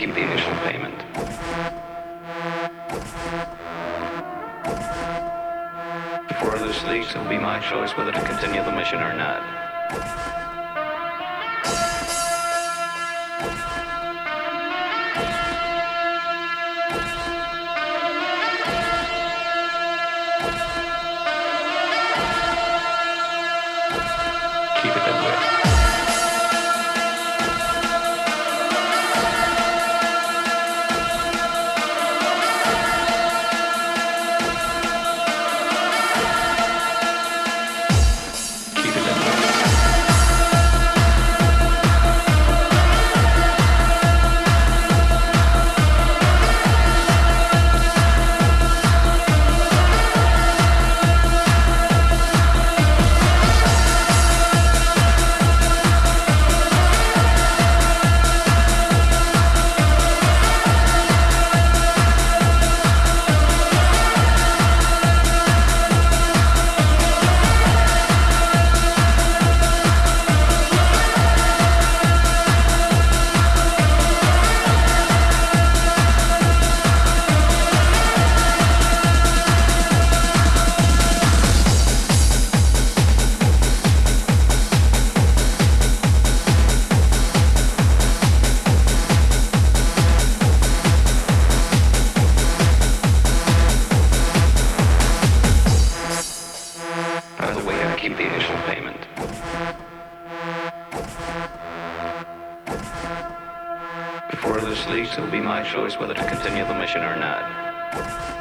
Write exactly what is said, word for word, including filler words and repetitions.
keep the initial payment. Before this leaks, it will be my choice whether to continue the mission or not. Keep it that way. Keep the initial payment. Before this leaks, it will be my choice whether to continue the mission or not.